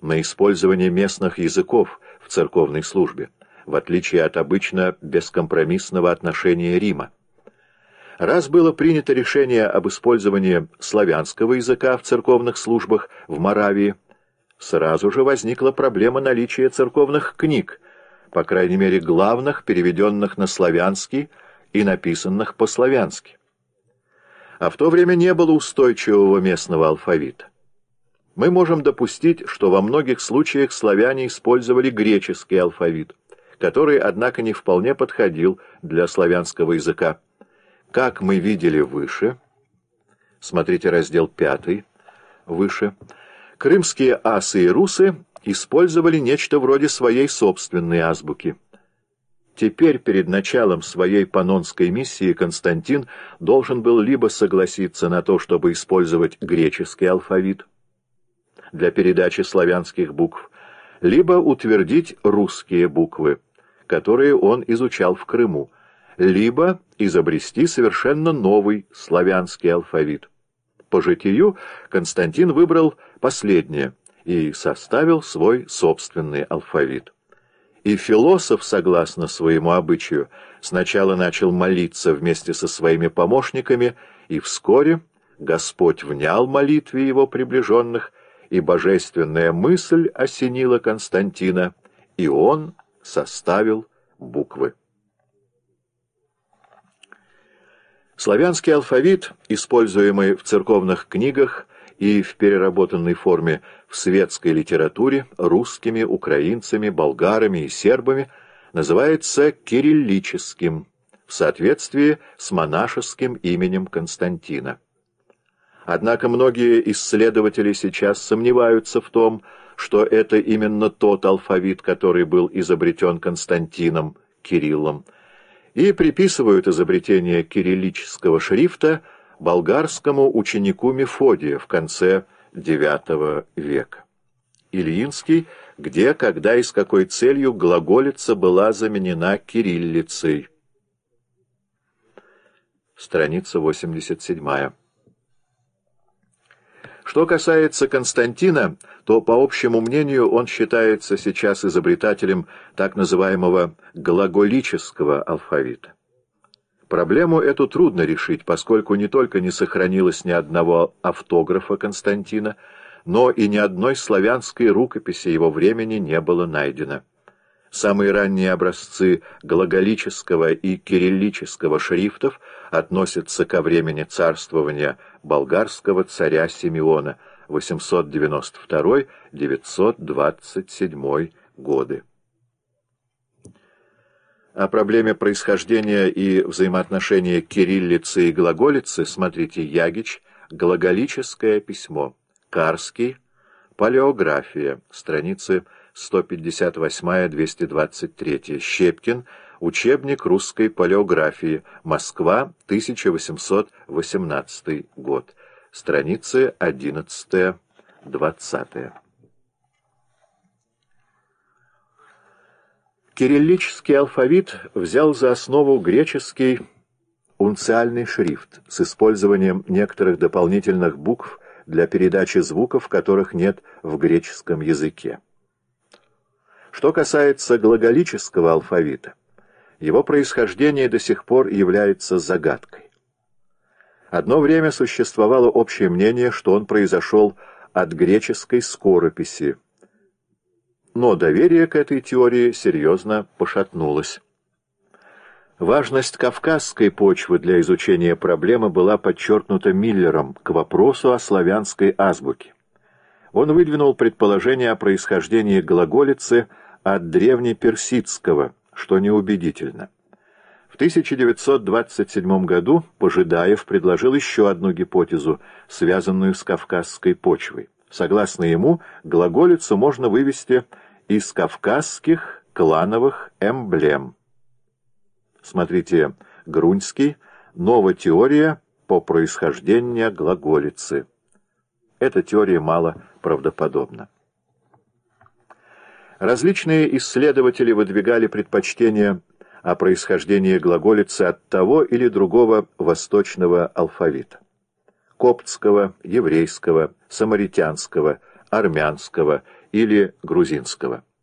на использование местных языков в церковной службе, в отличие от обычно бескомпромиссного отношения Рима. Раз было принято решение об использовании славянского языка в церковных службах в Моравии, сразу же возникла проблема наличия церковных книг, по крайней мере главных, переведенных на славянский и написанных по-славянски. А в то время не было устойчивого местного алфавита. Мы можем допустить, что во многих случаях славяне использовали греческий алфавит, который, однако, не вполне подходил для славянского языка. Как мы видели выше, смотрите раздел 5, выше, крымские асы и русы использовали нечто вроде своей собственной азбуки. Теперь перед началом своей паннонской миссии Константин должен был либо согласиться на то, чтобы использовать греческий алфавит для передачи славянских букв, либо утвердить русские буквы, которые он изучал в Крыму, либо изобрести совершенно новый славянский алфавит. По житию Константин выбрал последнее и составил свой собственный алфавит. И философ, согласно своему обычаю, сначала начал молиться вместе со своими помощниками, и вскоре Господь внял молитве его приближенных, и божественная мысль осенила Константина, и он составил буквы. Славянский алфавит, используемый в церковных книгах и в переработанной форме в светской литературе русскими, украинцами, болгарами и сербами, называется кириллическим в соответствии с монашеским именем Константина. Однако многие исследователи сейчас сомневаются в том, что это именно тот алфавит, который был изобретен Константином, Кириллом, и приписывают изобретение кириллического шрифта болгарскому ученику Мефодия в конце IX века. Ильинский, где, когда и с какой целью глаголица была заменена кириллицей. Страница 87. Что касается Константина, то, по общему мнению, он считается сейчас изобретателем так называемого глаголического алфавита. Проблему эту трудно решить, поскольку не только не сохранилось ни одного автографа Константина, но и ни одной славянской рукописи его времени не было найдено. Самые ранние образцы глаголического и кириллического шрифтов относятся ко времени царствования болгарского царя Симеона 892-927 годы. О проблеме происхождения и взаимоотношения кириллицы и глаголицы смотрите Ягич, «Глаголическое письмо», Карский, «Палеография», страницы 158-223, Щепкин, «Учебник русской палеографии», Москва, 1818 год, страницы 11-20. Кириллический алфавит взял за основу греческий унциальный шрифт с использованием некоторых дополнительных букв для передачи звуков, которых нет в греческом языке. Что касается глаголического алфавита, его происхождение до сих пор является загадкой. Одно время существовало общее мнение, что он произошел от греческой скорописи, но доверие к этой теории серьезно пошатнулось. Важность кавказской почвы для изучения проблемы была подчеркнута Миллером к вопросу о славянской азбуке. Он выдвинул предположение о происхождении глаголицы от древнеперсидского, что неубедительно. В 1927 году Пожидаев предложил еще одну гипотезу, связанную с кавказской почвой. Согласно ему, глаголицу можно вывести из кавказских клановых эмблем. Смотрите Груньский, «Новотеория по происхождению глаголицы». Эта теория мало правдоподобна. Различные исследователи выдвигали предпочтение о происхождении глаголицы от того или другого восточного алфавита: коптского, еврейского, самаритянского, армянского или грузинского.